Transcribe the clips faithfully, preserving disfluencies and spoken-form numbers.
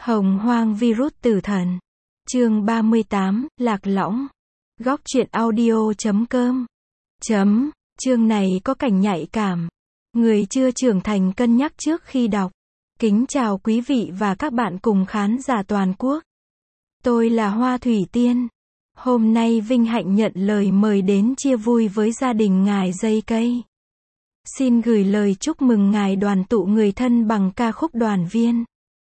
Hồng hoang virus tử thần. Chương ba mươi tám, Lạc Lõng. Góc truyện audio chấm com. Chấm. Chương này có cảnh nhạy cảm. Người chưa trưởng thành cân nhắc trước khi đọc. Kính chào quý vị và các bạn cùng khán giả toàn quốc. Tôi là Hoa Thủy Tiên. Hôm nay vinh hạnh nhận lời mời đến chia vui với gia đình ngài Dây Cây. Xin gửi lời chúc mừng ngài đoàn tụ người thân bằng ca khúc Đoàn Viên.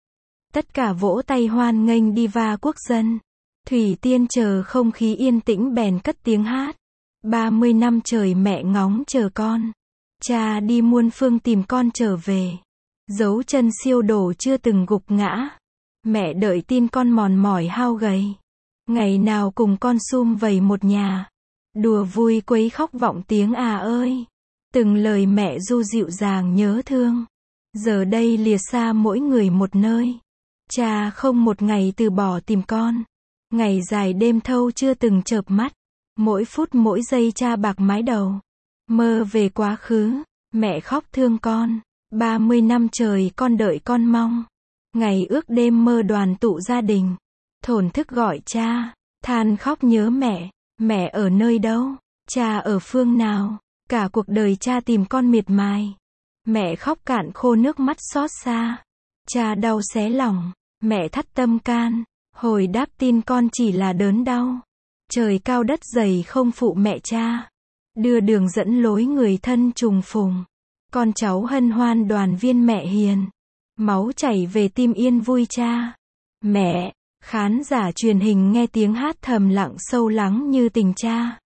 Tất cả vỗ tay hoan nghênh diva quốc dân. Thủy Tiên chờ không khí yên tĩnh bèn cất tiếng hát. ba mươi năm trời mẹ ngóng chờ con. Cha đi muôn phương tìm con trở về. Dấu chân siêu đổ chưa từng gục ngã. Mẹ đợi tin con mòn mỏi hao gầy. Ngày nào cùng con sum vầy một nhà. Đùa vui quấy khóc vọng tiếng à ơi. Từng lời mẹ ru dịu dàng nhớ thương. Giờ đây lìa xa mỗi người một nơi. Cha không một ngày từ bỏ tìm con. Ngày dài đêm thâu chưa từng chợp mắt. Mỗi phút mỗi giây cha bạc mái đầu. Mơ về quá khứ. Mẹ khóc thương con. ba mươi năm trời con đợi con mong. Ngày ước đêm mơ đoàn tụ gia đình. Thổn thức gọi cha. Than khóc nhớ mẹ. Mẹ ở nơi đâu? Cha ở phương nào? Cả cuộc đời cha tìm con miệt mài. Mẹ khóc cạn khô nước mắt xót xa. Cha đau xé lòng. Mẹ thắt tâm can. Hồi đáp tin con chỉ là đớn đau. Trời cao đất dày không phụ mẹ cha. Đưa đường dẫn lối người thân trùng phùng. Con cháu hân hoan đoàn viên mẹ hiền. Máu chảy về tim yên vui cha. Mẹ. Khán giả truyền hình nghe tiếng hát thầm lặng sâu lắng như tình cha.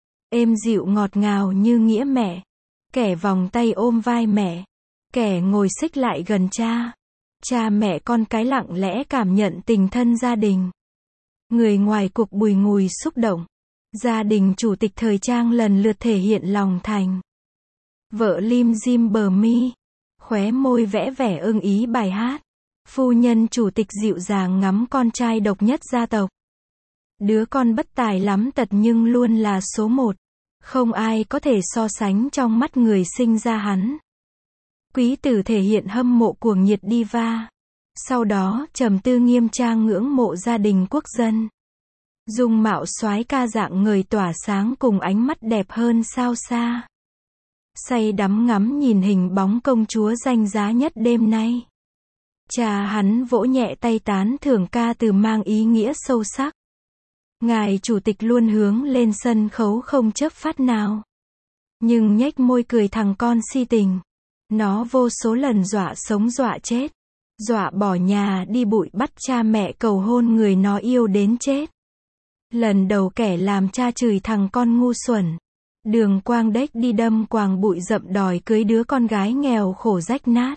Êm dịu ngọt ngào như nghĩa mẹ. Kẻ vòng tay ôm vai mẹ. Kẻ ngồi xích lại gần cha. Cha mẹ con cái lặng lẽ cảm nhận tình thân gia đình. Người ngoài cuộc bùi ngùi xúc động. Gia đình chủ tịch thời trang lần lượt thể hiện lòng thành. Vợ lim dim bờ mi. Khóe môi vẽ vẻ ưng ý bài hát. Phu nhân chủ tịch dịu dàng ngắm con trai độc nhất gia tộc. Đứa con bất tài lắm tật nhưng luôn là số một. Không ai có thể so sánh trong mắt người sinh ra hắn. Quý tử thể hiện hâm mộ cuồng nhiệt diva. Sau đó trầm tư nghiêm trang ngưỡng mộ gia đình quốc dân. Dung mạo soái ca dạng người tỏa sáng cùng ánh mắt đẹp hơn sao xa. Say đắm ngắm nhìn hình bóng công chúa danh giá nhất đêm nay. Cha hắn vỗ nhẹ tay tán thưởng ca từ mang ý nghĩa sâu sắc. Ngài chủ tịch luôn hướng lên sân khấu không chớp phát nào. Nhưng nhếch môi cười thằng con si tình. Nó vô số lần dọa sống dọa chết. Dọa bỏ nhà đi bụi bắt cha mẹ cầu hôn người nó yêu đến chết. Lần đầu kẻ làm cha chửi thằng con ngu xuẩn. Đường quang đếch đi đâm quàng bụi rậm đòi cưới đứa con gái nghèo khổ rách nát.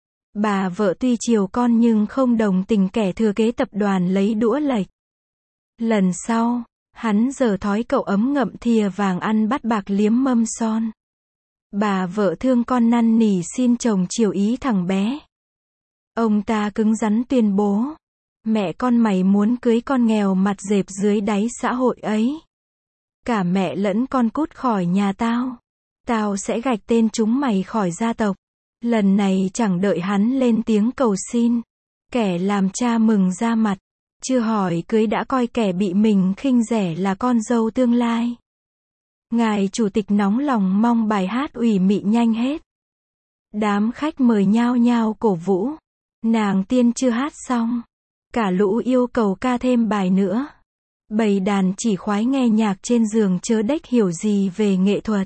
Bà vợ tuy chiều con nhưng không đồng tình kẻ thừa kế tập đoàn lấy đũa lệch. Lần sau, hắn giở thói cậu ấm ngậm thìa vàng ăn bát bạc liếm mâm son. Bà vợ thương con năn nỉ xin chồng chiều ý thằng bé. Ông ta cứng rắn tuyên bố. Mẹ con mày muốn cưới con nghèo mặt dẹp dưới đáy xã hội ấy. Cả mẹ lẫn con cút khỏi nhà tao. Tao sẽ gạch tên chúng mày khỏi gia tộc. Lần này chẳng đợi hắn lên tiếng cầu xin. Kẻ làm cha mừng ra mặt. Chưa hỏi cưới đã coi kẻ bị mình khinh rẻ là con dâu tương lai. Ngài chủ tịch nóng lòng mong bài hát ủy mị nhanh hết. Đám khách mời nhao nhao cổ vũ. Nàng tiên chưa hát xong. Cả lũ yêu cầu ca thêm bài nữa. Bầy đàn chỉ khoái nghe nhạc trên giường chớ đếch hiểu gì về nghệ thuật.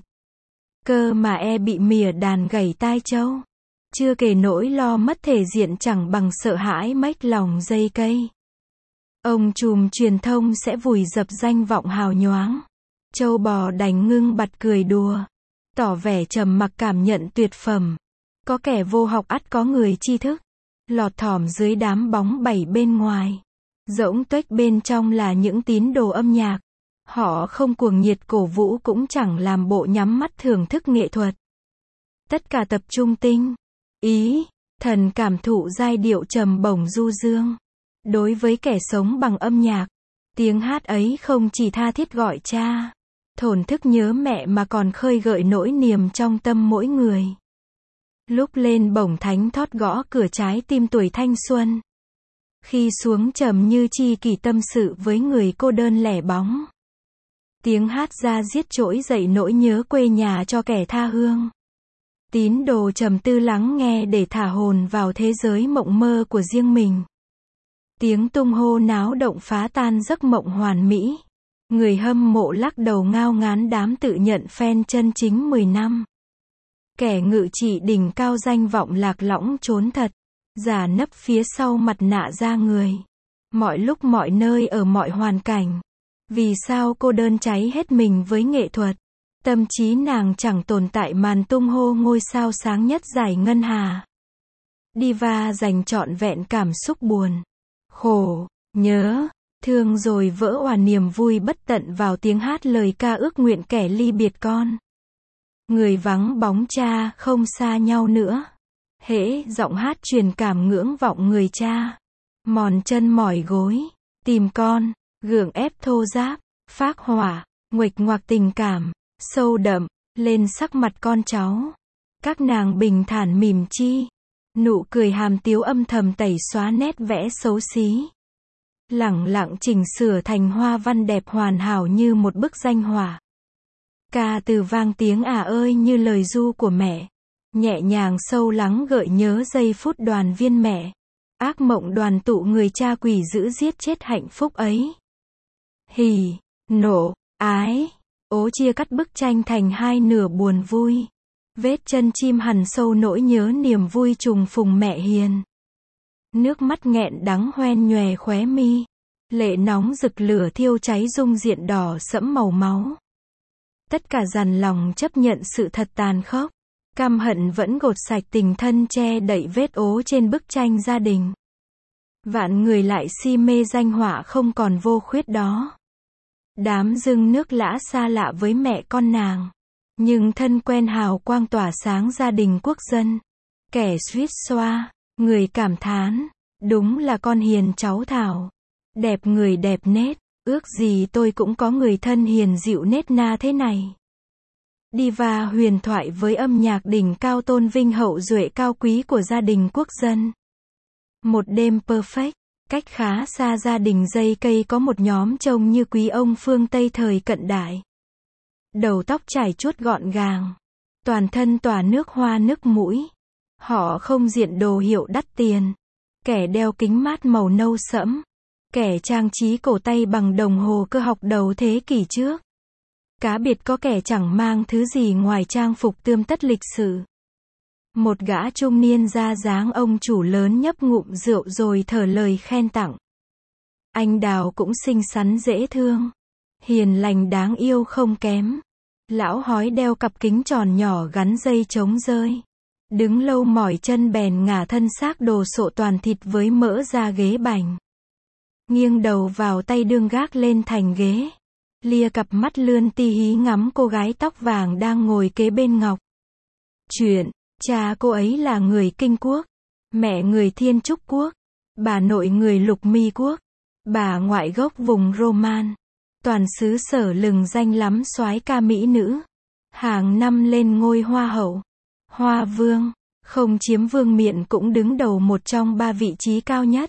Cơ mà e bị mỉa đàn gảy tai trâu. Chưa kể nỗi lo mất thể diện chẳng bằng sợ hãi mếch lòng Dây Cây. Ông trùm truyền thông sẽ vùi dập danh vọng hào nhoáng. Châu bò đành ngưng bặt cười đùa. Tỏ vẻ trầm mặc cảm nhận tuyệt phẩm. Có kẻ vô học ắt có người tri thức. Lọt thỏm dưới đám bóng bẩy bên ngoài. Rỗng tuếch bên trong là những tín đồ âm nhạc. Họ không cuồng nhiệt cổ vũ cũng chẳng làm bộ nhắm mắt thưởng thức nghệ thuật. Tất cả tập trung tinh, ý, thần cảm thụ giai điệu trầm bổng du dương. Đối với kẻ sống bằng âm nhạc, tiếng hát ấy không chỉ tha thiết gọi cha, thổn thức nhớ mẹ mà còn khơi gợi nỗi niềm trong tâm mỗi người. Lúc lên bổng thánh thót gõ cửa trái tim tuổi thanh xuân. Khi xuống trầm như chi kỷ tâm sự với người cô đơn lẻ bóng. Tiếng hát ra diết trỗi dậy nỗi nhớ quê nhà cho kẻ tha hương. Tín đồ trầm tư lắng nghe để thả hồn vào thế giới mộng mơ của riêng mình. Tiếng tung hô náo động phá tan giấc mộng hoàn mỹ. Người hâm mộ lắc đầu ngao ngán đám tự nhận fan chân chính mười năm. Kẻ ngự trị đỉnh cao danh vọng lạc lõng trốn thật. Giả nấp phía sau mặt nạ da người. Mọi lúc mọi nơi ở mọi hoàn cảnh. Vì sao cô đơn cháy hết mình với nghệ thuật? Tâm trí nàng chẳng tồn tại màn tung hô ngôi sao sáng nhất giải ngân hà. Diva dành trọn vẹn cảm xúc buồn, khổ, nhớ, thương rồi vỡ òa niềm vui bất tận vào tiếng hát lời ca ước nguyện kẻ ly biệt con. Người vắng bóng cha, không xa nhau nữa. Hễ giọng hát truyền cảm ngưỡng vọng người cha. Mòn chân mỏi gối, tìm con, gượng ép thô ráp, phác hỏa, nguệch ngoạc tình cảm, sâu đậm, lên sắc mặt con cháu. Các nàng bình thản mỉm chi. Nụ cười hàm tiếu âm thầm tẩy xóa nét vẽ xấu xí. Lẳng lặng chỉnh sửa thành hoa văn đẹp hoàn hảo như một bức danh họa. Ca từ vang tiếng à ơi như lời ru của mẹ. Nhẹ nhàng sâu lắng gợi nhớ giây phút đoàn viên mẹ. Ác mộng đoàn tụ người cha quỷ dữ giết chết hạnh phúc ấy. Hỉ, nộ, ái. Ố chia cắt bức tranh thành hai nửa buồn vui. Vết chân chim hằn sâu nỗi nhớ niềm vui trùng phùng mẹ hiền. Nước mắt nghẹn đắng hoen nhòe khóe mi. Lệ nóng rực lửa thiêu cháy dung diện đỏ sẫm màu máu. Tất cả dằn lòng chấp nhận sự thật tàn khốc. Căm hận vẫn gột sạch tình thân che đậy vết ố trên bức tranh gia đình. Vạn người lại si mê danh họa không còn vô khuyết đó. Đám dưng nước lã xa lạ với mẹ con nàng. Nhưng thân quen hào quang tỏa sáng gia đình quốc dân. Kẻ suýt xoa, người cảm thán. Đúng là con hiền cháu Thảo. Đẹp người đẹp nết. Ước gì tôi cũng có người thân hiền dịu nết na thế này. Diva huyền thoại với âm nhạc đỉnh cao tôn vinh hậu duệ cao quý của gia đình quốc dân. Một đêm perfect. Cách khá xa gia đình dây cây có một nhóm trông như quý ông phương Tây thời cận đại. Đầu tóc trải chuốt gọn gàng. Toàn thân tỏa nước hoa nước mũi. Họ không diện đồ hiệu đắt tiền. Kẻ đeo kính mát màu nâu sẫm. Kẻ trang trí cổ tay bằng đồng hồ cơ học đầu thế kỷ trước. Cá biệt có kẻ chẳng mang thứ gì ngoài trang phục tươm tất lịch sự. Một gã trung niên ra dáng ông chủ lớn nhấp ngụm rượu rồi thở lời khen tặng. Anh Đào cũng xinh xắn dễ thương. Hiền lành đáng yêu không kém. Lão hói đeo cặp kính tròn nhỏ gắn dây chống rơi. Đứng lâu mỏi chân bèn ngả thân xác đồ sộ toàn thịt với mỡ ra ghế bành. Nghiêng đầu vào tay đương gác lên thành ghế. Lia cặp mắt lươn ti hí ngắm cô gái tóc vàng đang ngồi kế bên Ngọc. Chuyện, cha cô ấy là người Kinh Quốc. Mẹ người Thiên Trúc Quốc. Bà nội người Lục Mi Quốc. Bà ngoại gốc vùng Roman. Toàn xứ sở lừng danh lắm soái ca mỹ nữ. Hàng năm lên ngôi hoa hậu. Hoa vương. Không chiếm vương miện cũng đứng đầu một trong ba vị trí cao nhất.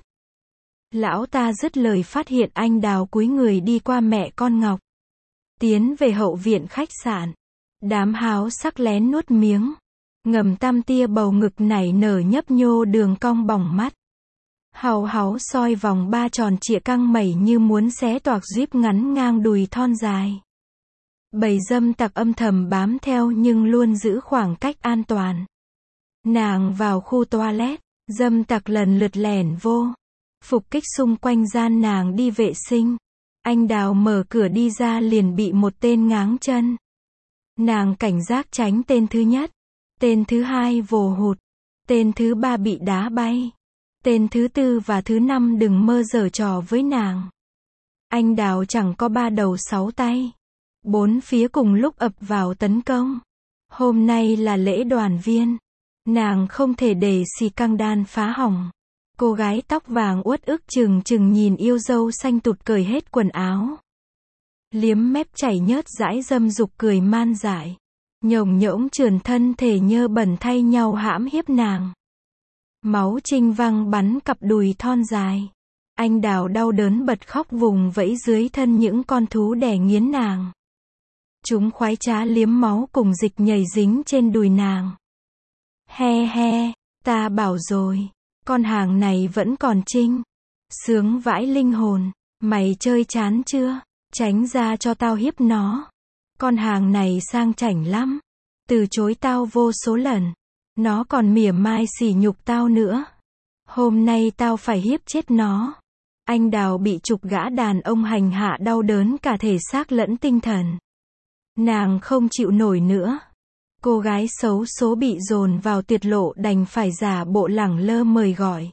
Lão ta dứt lời phát hiện anh Đào cúi người đi qua mẹ con Ngọc. Tiến về hậu viện khách sạn. Đám háo sắc lén nuốt miếng. Ngầm tam tia bầu ngực nảy nở nhấp nhô đường cong bỏng mắt. Hào háo soi vòng ba tròn trịa căng mẩy như muốn xé toạc zip ngắn ngang đùi thon dài. Bầy dâm tặc âm thầm bám theo nhưng luôn giữ khoảng cách an toàn. Nàng vào khu toilet, dâm tặc lần lượt lẻn vô. Phục kích xung quanh gian nàng đi vệ sinh. Anh Đào mở cửa đi ra liền bị một tên ngáng chân. Nàng cảnh giác tránh tên thứ nhất. Tên thứ hai vồ hụt. Tên thứ ba bị đá bay. Tên thứ tư và thứ năm đừng mơ giở trò với nàng. Anh Đào chẳng có ba đầu sáu tay. Bốn phía cùng lúc ập vào tấn công. Hôm nay là lễ đoàn viên. Nàng không thể để xì căng đan phá hỏng. Cô gái tóc vàng uất ức chừng chừng nhìn yêu dâu xanh tụt cởi hết quần áo. Liếm mép chảy nhớt dãi dâm dục cười man dại. Nhổng nhỗng trườn thân thể nhơ bẩn thay nhau hãm hiếp nàng. Máu trinh văng bắn cặp đùi thon dài. Anh Đào đau đớn bật khóc vùng vẫy dưới thân những con thú đè nghiến nàng. Chúng khoái trá liếm máu cùng dịch nhầy dính trên đùi nàng. He he, ta bảo rồi, con hàng này vẫn còn trinh. Sướng vãi linh hồn, mày chơi chán chưa? Tránh ra cho tao hiếp nó. Con hàng này sang chảnh lắm. Từ chối tao vô số lần. Nó còn mỉa mai sỉ nhục tao nữa. Hôm nay tao phải hiếp chết nó. Anh Đào bị chục gã đàn ông hành hạ đau đớn cả thể xác lẫn tinh thần. Nàng không chịu nổi nữa. Cô gái xấu số bị dồn vào tuyệt lộ đành phải giả bộ lẳng lơ mời gọi.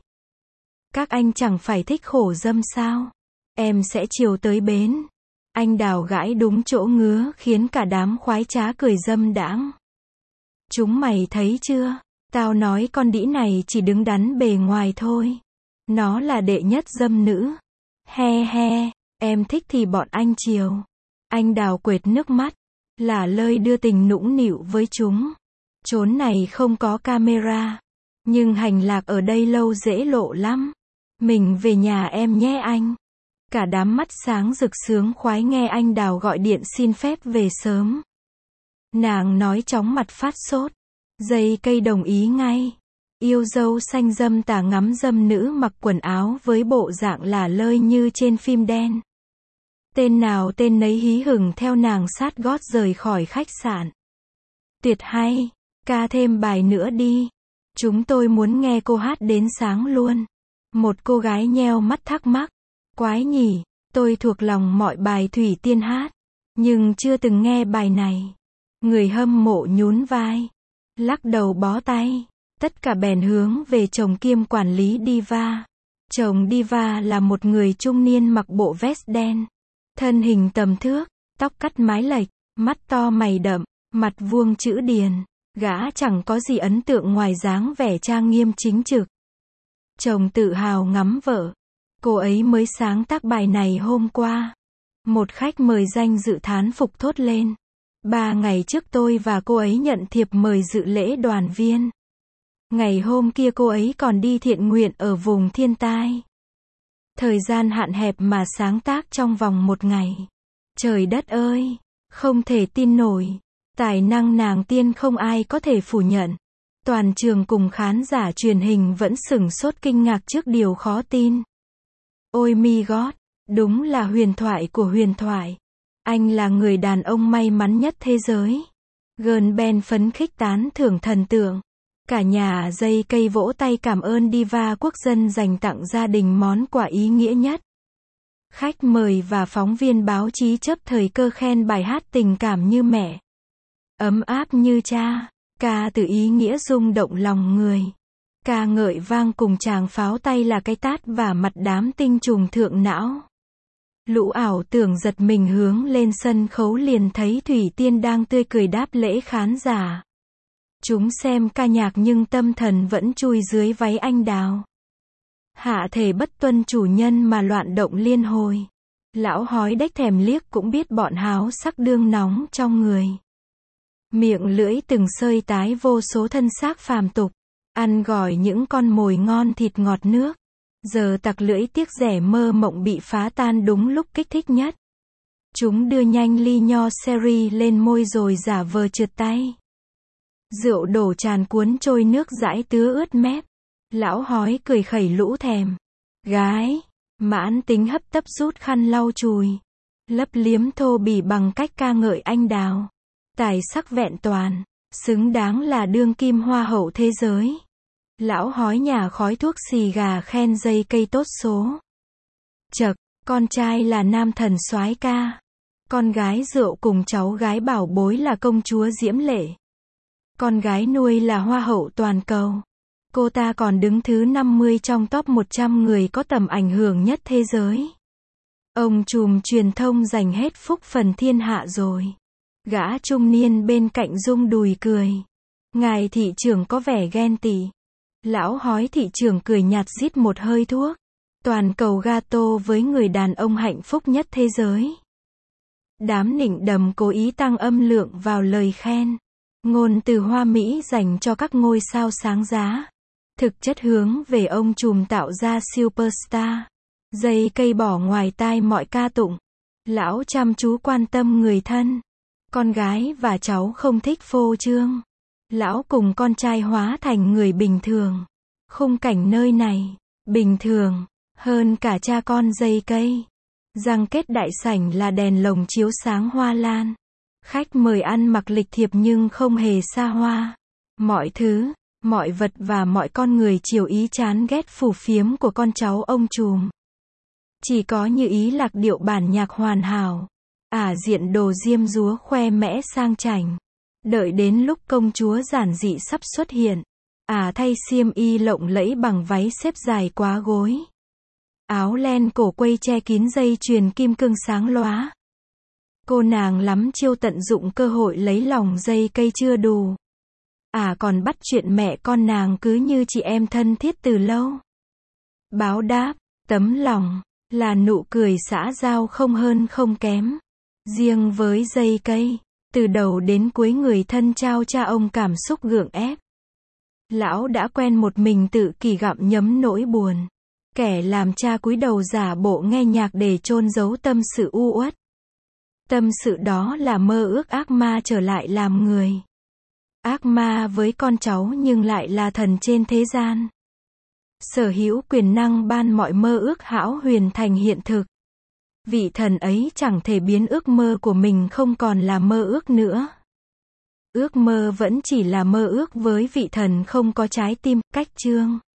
Các anh chẳng phải thích khổ dâm sao? Em sẽ chiều tới bến. Anh Đào gãi đúng chỗ ngứa khiến cả đám khoái trá cười dâm đãng. Chúng mày thấy chưa? Tao nói con đĩ này chỉ đứng đắn bề ngoài thôi. Nó là đệ nhất dâm nữ. He he, em thích thì bọn anh chiều. Anh Đào quệt nước mắt, lả lơi đưa tình nũng nịu với chúng. Chốn này không có camera, nhưng hành lạc ở đây lâu dễ lộ lắm. Mình về nhà em nhé anh. Cả đám mắt sáng rực sướng khoái nghe anh Đào gọi điện xin phép về sớm. Nàng nói chóng mặt phát sốt. Dây cây đồng ý ngay. Yêu dâu xanh dâm tà ngắm dâm nữ mặc quần áo với bộ dạng lả lơi như trên phim đen. Tên nào tên nấy hí hửng theo nàng sát gót rời khỏi khách sạn. Tuyệt hay, ca thêm bài nữa đi. Chúng tôi muốn nghe cô hát đến sáng luôn. Một cô gái nheo mắt thắc mắc. Quái nhỉ, tôi thuộc lòng mọi bài Thủy Tiên hát, nhưng chưa từng nghe bài này. Người hâm mộ nhún vai, lắc đầu bó tay. Tất cả bèn hướng về chồng kiêm quản lý Diva. Chồng Diva là một người trung niên mặc bộ vest đen. Thân hình tầm thước, tóc cắt mái lệch, mắt to mày đậm, mặt vuông chữ điền. Gã chẳng có gì ấn tượng ngoài dáng vẻ trang nghiêm chính trực. Chồng tự hào ngắm vợ. Cô ấy mới sáng tác bài này hôm qua. Một khách mời danh dự thán phục thốt lên. Ba ngày trước tôi và cô ấy nhận thiệp mời dự lễ đoàn viên. Ngày hôm kia cô ấy còn đi thiện nguyện ở vùng thiên tai. Thời gian hạn hẹp mà sáng tác trong vòng một ngày. Trời đất ơi, không thể tin nổi. Tài năng nàng tiên không ai có thể phủ nhận. Toàn trường cùng khán giả truyền hình vẫn sửng sốt kinh ngạc trước điều khó tin. Ôi mi gót, đúng là huyền thoại của huyền thoại. Anh là người đàn ông may mắn nhất thế giới. Gần Ben phấn khích tán thưởng thần tượng. Cả nhà dây cây vỗ tay cảm ơn Diva quốc dân dành tặng gia đình món quà ý nghĩa nhất. Khách mời và phóng viên báo chí chấp thời cơ khen bài hát tình cảm như mẹ. Ấm áp như cha. Ca từ ý nghĩa rung động lòng người. Ca ngợi vang cùng chàng pháo tay là cái tát và mặt đám tinh trùng thượng não. Lũ ảo tưởng giật mình hướng lên sân khấu liền thấy Thủy Tiên đang tươi cười đáp lễ khán giả. Chúng xem ca nhạc nhưng tâm thần vẫn chui dưới váy anh Đào. Hạ thể bất tuân chủ nhân mà loạn động liên hồi. Lão hói đếch thèm liếc cũng biết bọn háo sắc đương nóng trong người. Miệng lưỡi từng sơi tái vô số thân xác phàm tục. Ăn gỏi những con mồi ngon thịt ngọt nước. Giờ tặc lưỡi tiếc rẻ mơ mộng bị phá tan đúng lúc kích thích nhất. Chúng đưa nhanh ly nho sherry lên môi rồi giả vờ trượt tay. Rượu đổ tràn cuốn trôi nước dãi tứa ướt mép. Lão hói cười khẩy lũ thèm. Gái, mãn tính hấp tấp rút khăn lau chùi. Lấp liếm thô bỉ bằng cách ca ngợi anh Đào. Tài sắc vẹn toàn, xứng đáng là đương kim hoa hậu thế giới. Lão hói nhà khói thuốc xì gà khen dây cây tốt số. Chậc, con trai là nam thần soái ca. Con gái rượu cùng cháu gái bảo bối là công chúa diễm lệ. Con gái nuôi là hoa hậu toàn cầu. Cô ta còn đứng thứ năm mươi trong top một trăm người có tầm ảnh hưởng nhất thế giới. Ông trùm truyền thông dành hết phúc phần thiên hạ rồi. Gã trung niên bên cạnh rung đùi cười. Ngài thị trưởng có vẻ ghen tị. Lão hói thị trưởng cười nhạt rít một hơi thuốc. Toàn cầu gato với người đàn ông hạnh phúc nhất thế giới. Đám nịnh đầm cố ý tăng âm lượng vào lời khen. Ngôn từ hoa mỹ dành cho các ngôi sao sáng giá. Thực chất hướng về ông trùm tạo ra superstar. Dây cây bỏ ngoài tai mọi ca tụng. Lão chăm chú quan tâm người thân. Con gái và cháu không thích phô trương. Lão cùng con trai hóa thành người bình thường. Khung cảnh nơi này, bình thường, hơn cả cha con dây cây. Răng kết đại sảnh là đèn lồng chiếu sáng hoa lan. Khách mời ăn mặc lịch thiệp nhưng không hề xa hoa. Mọi thứ, mọi vật và mọi con người chiều ý chán ghét phù phiếm của con cháu ông trùm. Chỉ có Như Ý lạc điệu bản nhạc hoàn hảo. Ả diện đồ diêm dúa khoe mẽ sang chảnh. Đợi đến lúc công chúa giản dị sắp xuất hiện, Ả thay xiêm y lộng lẫy bằng váy xếp dài quá gối. Áo len cổ quây che kín dây chuyền kim cương sáng lóa. Cô nàng lắm chiêu tận dụng cơ hội lấy lòng dây cây chưa đủ. Ả còn bắt chuyện mẹ con nàng cứ như chị em thân thiết từ lâu. Báo đáp, tấm lòng, là nụ cười xã giao không hơn không kém. Riêng với dây cây, từ đầu đến cuối người thân trao cha ông cảm xúc gượng ép. Lão đã quen một mình tự kỷ gặm nhấm nỗi buồn. Kẻ làm cha cúi đầu giả bộ nghe nhạc để chôn giấu tâm sự u uất. Tâm sự đó là mơ ước ác ma trở lại làm người. Ác ma với con cháu nhưng lại là thần trên thế gian. Sở hữu quyền năng ban mọi mơ ước hão huyền thành hiện thực. Vị thần ấy chẳng thể biến ước mơ của mình không còn là mơ ước nữa. Ước mơ vẫn chỉ là mơ ước với vị thần không có trái tim. Cách chương